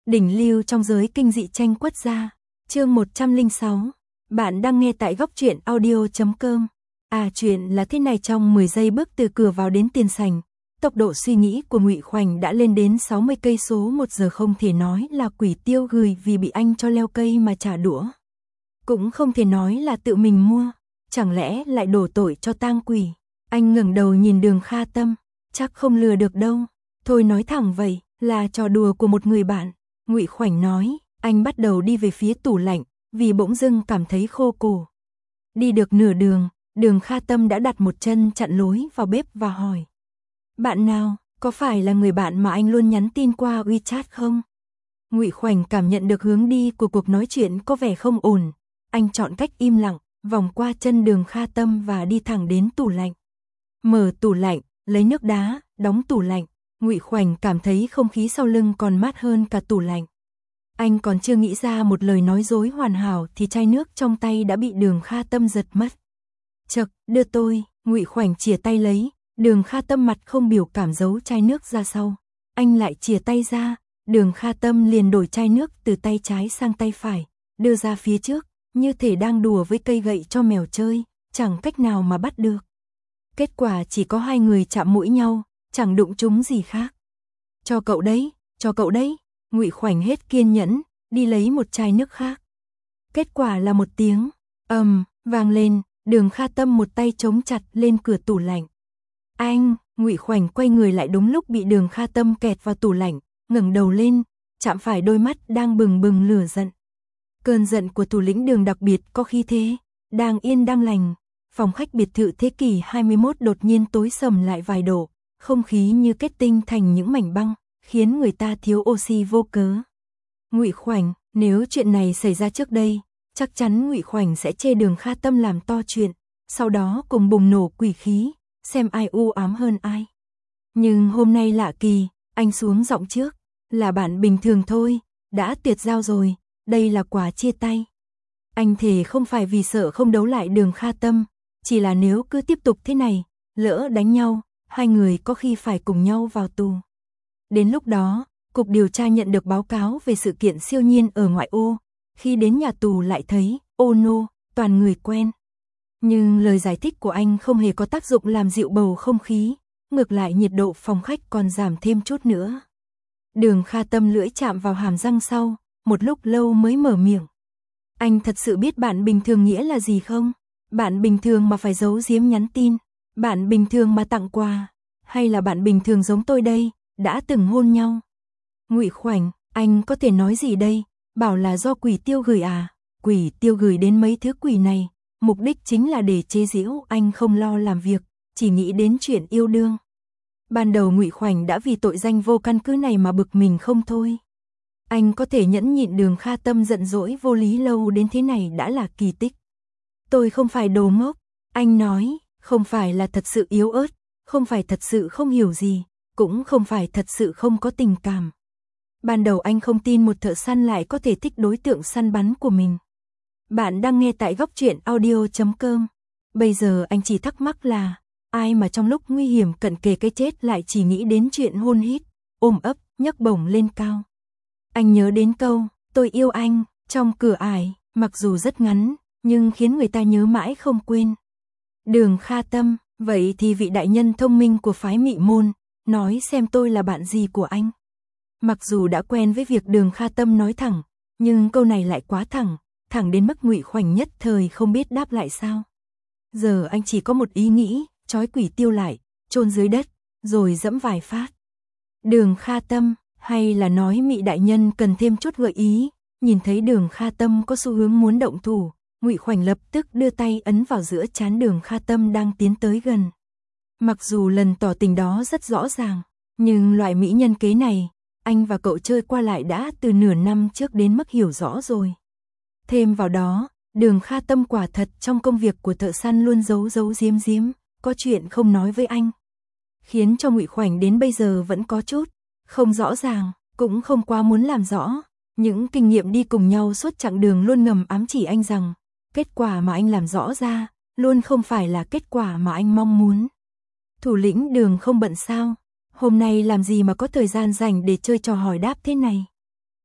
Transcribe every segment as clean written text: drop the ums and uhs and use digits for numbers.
Đỉnh lưu trong giới kinh dị tranh quất gia. Chương 106. Bạn đang nghe tại góc truyện audio.com. Chuyện là thế này, trong 10 giây bước từ cửa vào đến tiền sảnh, tốc độ suy nghĩ của Ngụy Khoảnh đã lên đến 60 cây số một giờ, không thể nói là quỷ tiêu gửi vì bị anh cho leo cây mà trả đũa. Cũng không thể nói là tự mình mua, chẳng lẽ lại đổ tội cho tang quỷ. Anh ngẩng đầu nhìn Đường Kha Tâm, chắc không lừa được đâu. Thôi nói thẳng vậy, là trò đùa của một người bạn. Ngụy Khoảnh nói, anh bắt đầu đi về phía tủ lạnh, vì bỗng dưng cảm thấy khô cổ. Đi được nửa đường, Đường Kha Tâm đã đặt một chân chặn lối vào bếp và hỏi. Bạn nào, có phải là người bạn mà anh luôn nhắn tin qua WeChat không? Ngụy Khoảnh cảm nhận được hướng đi của cuộc nói chuyện có vẻ không ổn. Anh chọn cách im lặng, vòng qua chân Đường Kha Tâm và đi thẳng đến tủ lạnh. Mở tủ lạnh, lấy nước đá, đóng tủ lạnh. Ngụy Khoảnh cảm thấy không khí sau lưng còn mát hơn cả tủ lạnh. Anh còn chưa nghĩ ra một lời nói dối hoàn hảo thì chai nước trong tay đã bị Đường Kha Tâm giật mất. Chậc, đưa tôi. Ngụy Khoảnh chìa tay lấy. Đường Kha Tâm mặt không biểu cảm giấu chai nước ra sau. Anh lại chìa tay ra. Đường Kha Tâm liền đổi chai nước từ tay trái sang tay phải, đưa ra phía trước, như thể đang đùa với cây gậy cho mèo chơi, chẳng cách nào mà bắt được. Kết quả chỉ có hai người chạm mũi nhau, chẳng đụng trúng gì khác. Cho cậu đấy, cho cậu đấy. Ngụy Khoảnh hết kiên nhẫn, đi lấy một chai nước khác. Kết quả là một tiếng vang lên. Đường Kha Tâm một tay chống chặt lên cửa tủ lạnh. Anh! Ngụy Khoảnh quay người lại đúng lúc bị Đường Kha Tâm kẹt vào tủ lạnh, ngẩng đầu lên, chạm phải đôi mắt đang bừng bừng lửa giận. Cơn giận của thủ lĩnh Đường đặc biệt có khí thế, đang yên đang lành. Phòng khách biệt thự thế kỷ 21 đột nhiên tối sầm lại vài độ, không khí như kết tinh thành những mảnh băng, khiến người ta thiếu oxy vô cớ. Ngụy Khoảnh, nếu chuyện này xảy ra trước đây, chắc chắn Ngụy Khoảnh sẽ chê Đường Kha Tâm làm to chuyện, sau đó cùng bùng nổ quỷ khí, xem ai u ám hơn ai. Nhưng hôm nay lạ kỳ, anh xuống giọng trước, là bạn bình thường thôi, đã tuyệt giao rồi, đây là quà chia tay. Anh thề không phải vì sợ không đấu lại Đường Kha Tâm, chỉ là nếu cứ tiếp tục thế này, lỡ đánh nhau, hai người có khi phải cùng nhau vào tù. Đến lúc đó, cục điều tra nhận được báo cáo về sự kiện siêu nhiên ở ngoại ô, khi đến nhà tù lại thấy, oh no, toàn người quen. Nhưng lời giải thích của anh không hề có tác dụng làm dịu bầu không khí, ngược lại nhiệt độ phòng khách còn giảm thêm chút nữa. Đường Kha Tâm lưỡi chạm vào hàm răng sau, một lúc lâu mới mở miệng. Anh thật sự biết bạn bình thường nghĩa là gì không? Bạn bình thường mà phải giấu giếm nhắn tin, bạn bình thường mà tặng quà, hay là bạn bình thường giống tôi đây, đã từng hôn nhau? Ngụy Khoảnh, anh có thể nói gì đây? Bảo là do quỷ tiêu gửi à? Quỷ tiêu gửi đến mấy thứ quỷ này, mục đích chính là để chế giễu anh không lo làm việc, chỉ nghĩ đến chuyện yêu đương. Ban đầu Ngụy Khoảnh đã vì tội danh vô căn cứ này mà bực mình không thôi. Anh có thể nhẫn nhịn Đường Kha Tâm giận dỗi vô lý lâu đến thế này đã là kỳ tích. Tôi không phải đồ ngốc, anh nói, không phải là thật sự yếu ớt, không phải thật sự không hiểu gì, cũng không phải thật sự không có tình cảm. Ban đầu anh không tin một thợ săn lại có thể thích đối tượng săn bắn của mình. Bạn đang nghe tại góc truyện audio.com. Bây giờ anh chỉ thắc mắc là, ai mà trong lúc nguy hiểm cận kề cái chết lại chỉ nghĩ đến chuyện hôn hít, ôm ấp, nhấc bổng lên cao. Anh nhớ đến câu, tôi yêu anh, trong cửa ải, mặc dù rất ngắn, nhưng khiến người ta nhớ mãi không quên. Đường Kha Tâm, vậy thì vị đại nhân thông minh của phái Mị Môn, nói xem tôi là bạn gì của anh. Mặc dù đã quen với việc Đường Kha Tâm nói thẳng, nhưng câu này lại quá thẳng đến mức Ngụy Khoảnh nhất thời không biết đáp lại sao. Giờ anh chỉ có một ý nghĩ, trói quỷ tiêu lại, chôn dưới đất, rồi dẫm vài phát. Đường Kha Tâm, hay là nói Mị đại nhân cần thêm chút gợi ý. Nhìn thấy Đường Kha Tâm có xu hướng muốn động thủ, Ngụy Khoảnh lập tức đưa tay ấn vào giữa trán Đường Kha Tâm đang tiến tới gần. Mặc dù lần tỏ tình đó rất rõ ràng, nhưng loại mỹ nhân kế này, anh và cậu chơi qua lại đã từ nửa năm trước đến mức hiểu rõ rồi. Thêm vào đó, Đường Kha Tâm quả thật trong công việc của thợ săn luôn giấu giếm, có chuyện không nói với anh. Khiến cho Ngụy Khoảnh đến bây giờ vẫn có chút không rõ ràng, cũng không quá muốn làm rõ. Những kinh nghiệm đi cùng nhau suốt chặng đường luôn ngầm ám chỉ anh rằng, kết quả mà anh làm rõ ra, luôn không phải là kết quả mà anh mong muốn. Thủ lĩnh Đường không bận sao? Hôm nay làm gì mà có thời gian rảnh để chơi trò hỏi đáp thế này?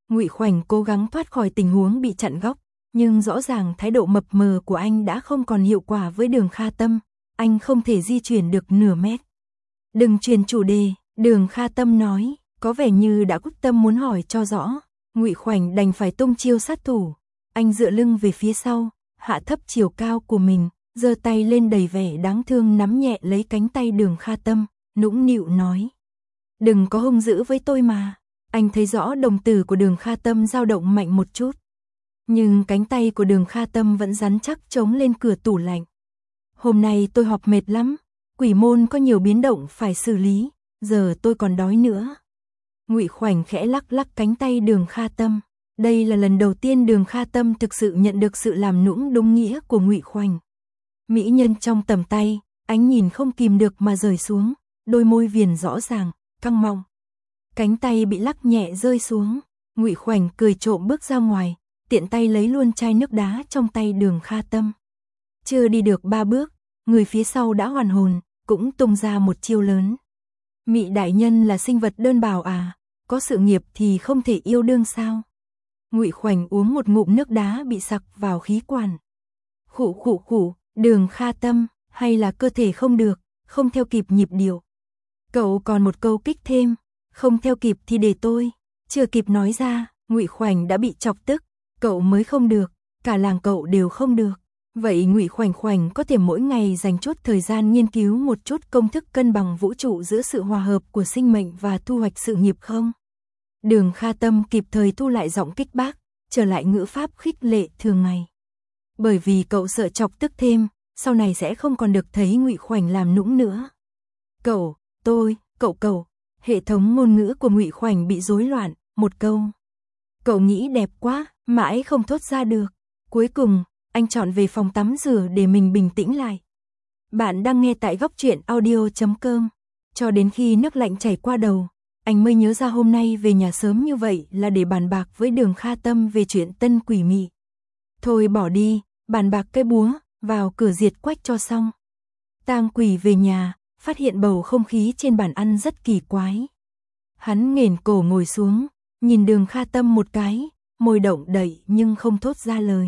Ngụy Khoảnh cố gắng thoát khỏi tình huống bị chặn góc, nhưng rõ ràng thái độ mập mờ của anh đã không còn hiệu quả với Đường Kha Tâm, anh không thể di chuyển được nửa mét. Đừng chuyển chủ đề, Đường Kha Tâm nói, có vẻ như đã quyết tâm muốn hỏi cho rõ. Ngụy Khoảnh đành phải tung chiêu sát thủ, anh dựa lưng về phía sau, hạ thấp chiều cao của mình, giơ tay lên đầy vẻ đáng thương nắm nhẹ lấy cánh tay Đường Kha Tâm, nũng nịu nói. Đừng có hung dữ với tôi mà. Anh thấy rõ đồng tử của Đường Kha Tâm dao động mạnh một chút. Nhưng cánh tay của Đường Kha Tâm vẫn rắn chắc chống lên cửa tủ lạnh. Hôm nay tôi họp mệt lắm, quỷ môn có nhiều biến động phải xử lý, giờ tôi còn đói nữa. Ngụy Khoảnh khẽ lắc lắc cánh tay Đường Kha Tâm. Đây là lần đầu tiên Đường Kha Tâm thực sự nhận được sự làm nũng đúng nghĩa của Ngụy Khoảnh. Mỹ nhân trong tầm tay, ánh nhìn không kìm được mà rời xuống, đôi môi viền rõ ràng, căng mọng. Cánh tay bị lắc nhẹ rơi xuống, Ngụy Khoảnh cười trộm bước ra ngoài, tiện tay lấy luôn chai nước đá trong tay Đường Kha Tâm. Chưa đi được 3 bước, người phía sau đã hoàn hồn, cũng tung ra một chiêu lớn. Mị đại nhân là sinh vật đơn bào à, có sự nghiệp thì không thể yêu đương sao? Ngụy Khoảnh uống một ngụm nước đá bị sặc vào khí quản. Khụ khụ khụ, Đường Kha Tâm, hay là cơ thể không được, không theo kịp nhịp điệu. Cậu còn một câu kích thêm, không theo kịp thì để tôi. Chưa kịp nói ra, Ngụy Khoảnh đã bị chọc tức, cậu mới không được, cả làng cậu đều không được. Vậy Ngụy Khoảnh Khoảnh có thể mỗi ngày dành chút thời gian nghiên cứu một chút công thức cân bằng vũ trụ giữa sự hòa hợp của sinh mệnh và thu hoạch sự nghiệp không? Đường Kha Tâm kịp thời thu lại giọng kích bác, trở lại ngữ pháp khích lệ thường ngày. Bởi vì cậu sợ chọc tức thêm, sau này sẽ không còn được thấy Ngụy Khoảnh làm nũng nữa. Cậu, tôi, cậu, hệ thống ngôn ngữ của Ngụy Khoảnh bị rối loạn, một câu. Cậu nghĩ đẹp quá, mãi không thốt ra được. Cuối cùng, anh chọn về phòng tắm rửa để mình bình tĩnh lại. Bạn đang nghe tại Góc Truyện Audio.com. Cho đến khi nước lạnh chảy qua đầu, anh mới nhớ ra hôm nay về nhà sớm như vậy là để bàn bạc với Đường Kha Tâm về chuyện tân quỷ mị. Thôi bỏ đi, bàn bạc cái búa, vào cửa diệt quách cho xong. Tang Quỷ về nhà, phát hiện bầu không khí trên bàn ăn rất kỳ quái. Hắn nghển cổ ngồi xuống, nhìn Đường Kha Tâm một cái, môi động đậy nhưng không thốt ra lời.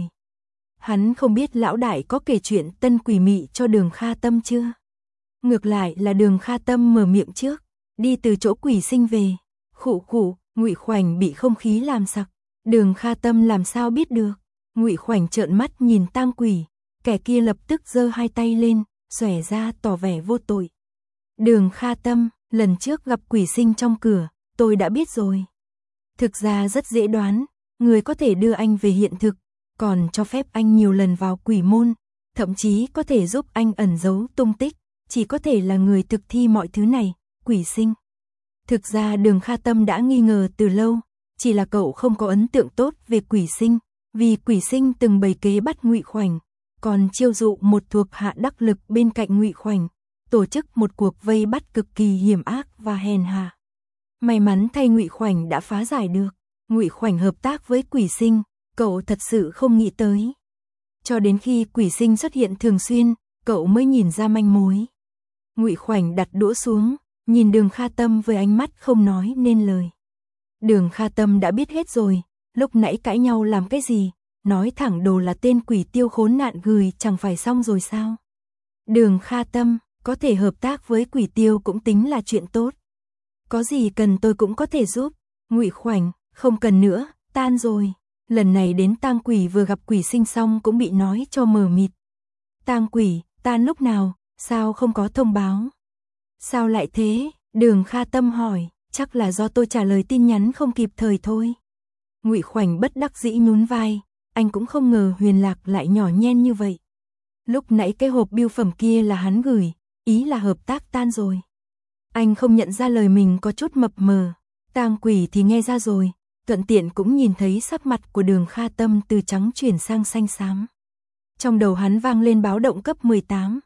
Hắn không biết lão đại có kể chuyện tân quỷ mị cho Đường Kha Tâm chưa? Ngược lại là Đường Kha Tâm mở miệng trước, đi từ chỗ quỷ sinh về. Khụ khụ, Ngụy Khoảnh bị không khí làm sặc. Đường Kha Tâm làm sao biết được? Ngụy Khoảnh trợn mắt nhìn Tang Quỷ, kẻ kia lập tức giơ hai tay lên, xòe ra tỏ vẻ vô tội. Đường Kha Tâm, lần trước gặp quỷ sinh trong cửa, tôi đã biết rồi. Thực ra rất dễ đoán, người có thể đưa anh về hiện thực, còn cho phép anh nhiều lần vào quỷ môn, thậm chí có thể giúp anh ẩn giấu tung tích, chỉ có thể là người thực thi mọi thứ này, quỷ sinh. Thực ra Đường Kha Tâm đã nghi ngờ từ lâu, chỉ là cậu không có ấn tượng tốt về quỷ sinh, vì quỷ sinh từng bày kế bắt Ngụy Khoảnh, còn chiêu dụ một thuộc hạ đắc lực bên cạnh Ngụy Khoảnh, tổ chức một cuộc vây bắt cực kỳ hiểm ác và hèn hạ. May mắn thay Ngụy Khoảnh đã phá giải được. Ngụy Khoảnh hợp tác với quỷ sinh, cậu thật sự không nghĩ tới. Cho đến khi quỷ sinh xuất hiện thường xuyên, cậu mới nhìn ra manh mối. Ngụy Khoảnh đặt đũa xuống, nhìn Đường Kha Tâm với ánh mắt không nói nên lời. Đường Kha Tâm đã biết hết rồi, lúc nãy cãi nhau làm cái gì, nói thẳng đồ là tên quỷ tiêu khốn nạn gửi chẳng phải xong rồi sao? Đường Kha Tâm, có thể hợp tác với quỷ tiêu cũng tính là chuyện tốt. Có gì cần tôi cũng có thể giúp. Ngụy Khoảnh, không cần nữa, tan rồi. Lần này đến Tang Quỷ vừa gặp quỷ sinh xong cũng bị nói cho mờ mịt. Tang Quỷ, tan lúc nào, sao không có thông báo? Sao lại thế? Đường Kha Tâm hỏi, chắc là do tôi trả lời tin nhắn không kịp thời thôi. Ngụy Khoảnh bất đắc dĩ nhún vai, anh cũng không ngờ Huyền Lạc lại nhỏ nhen như vậy. Lúc nãy cái hộp bưu phẩm kia là hắn gửi, ý là hợp tác tan rồi. Anh không nhận ra lời mình có chút mập mờ, Tang Quỷ thì nghe ra rồi, thuận tiện cũng nhìn thấy sắc mặt của Đường Kha Tâm từ trắng chuyển sang xanh xám. Trong đầu hắn vang lên báo động cấp 18,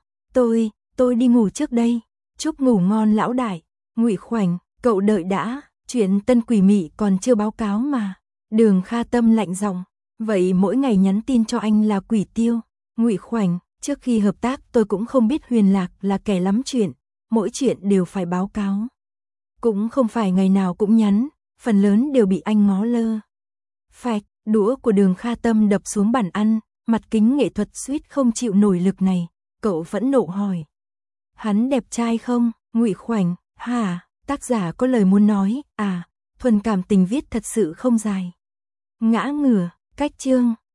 tôi đi ngủ trước đây, chúc ngủ ngon lão đại. Ngụy Khoảnh, cậu đợi đã, chuyện tân quỷ mị còn chưa báo cáo mà. Đường Kha Tâm lạnh giọng, vậy mỗi ngày nhắn tin cho anh là quỷ tiêu. Ngụy Khoảnh, trước khi hợp tác tôi cũng không biết Huyền Lạc là kẻ lắm chuyện, mỗi chuyện đều phải báo cáo. Cũng không phải ngày nào cũng nhắn, phần lớn đều bị anh ngó lơ. Phạch, đũa của Đường Kha Tâm đập xuống bàn ăn, mặt kính nghệ thuật suýt không chịu nổi lực này, cậu vẫn nộ hỏi. Hắn đẹp trai không? Ngụy Khoảnh, hả? Tác giả có lời muốn nói, thuần cảm tình viết thật sự không dài. Ngã ngửa, cách chương.